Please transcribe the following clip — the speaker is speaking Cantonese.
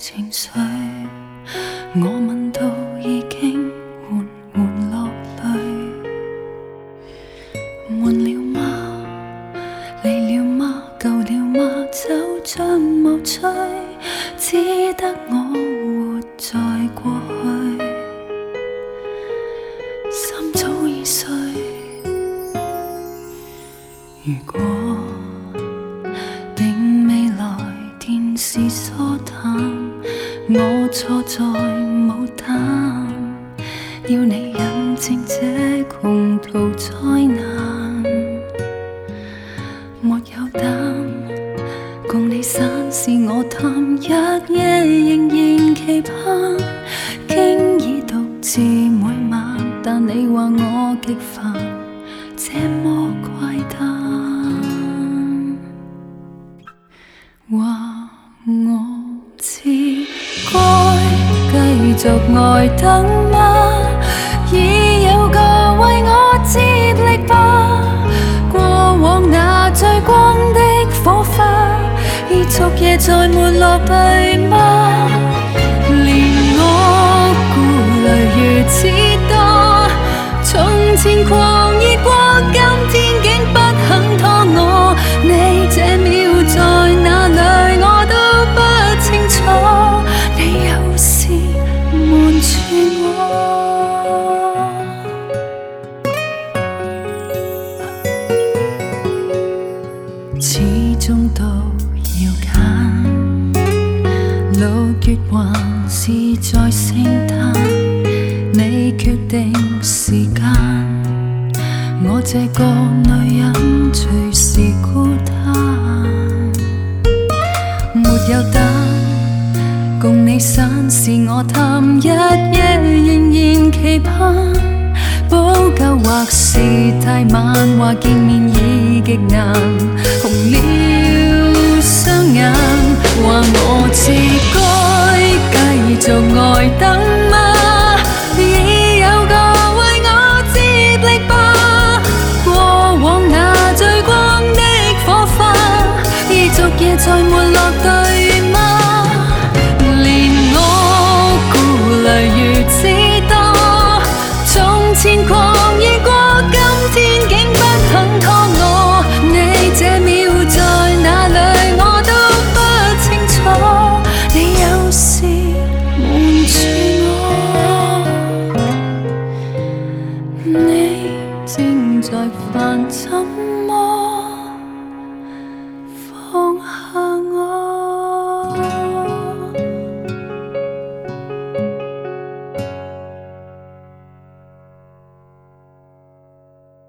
情绪，我问到已经缓缓落泪。闷了吗？离了吗？旧了吗？就像无趣，只得我活在过去。心早已碎。如果定未来电视疏淡，我错在冇胆，要你引证这穷途灾难。没有胆共你散是我贪，日夜仍然期盼，经已独自每晚，但你话我极烦，这么怪诞，话我知该继续呆等吗？已有个为我接力吧，过往那最光的火花，已昨夜再没落地吗？连我顾虑如此多，从前狂热过，今天竟不肯拖我。你这秒在哪里，我都不清楚。你有事瞒住我，始终都要揀。6月還是在聖誕，你決定時間，我這個女人隨時孤單，沒有膽共你散是我貪，日夜仍然期盼，補救或是太晚，話見面已極難，紅了雙眼，話我知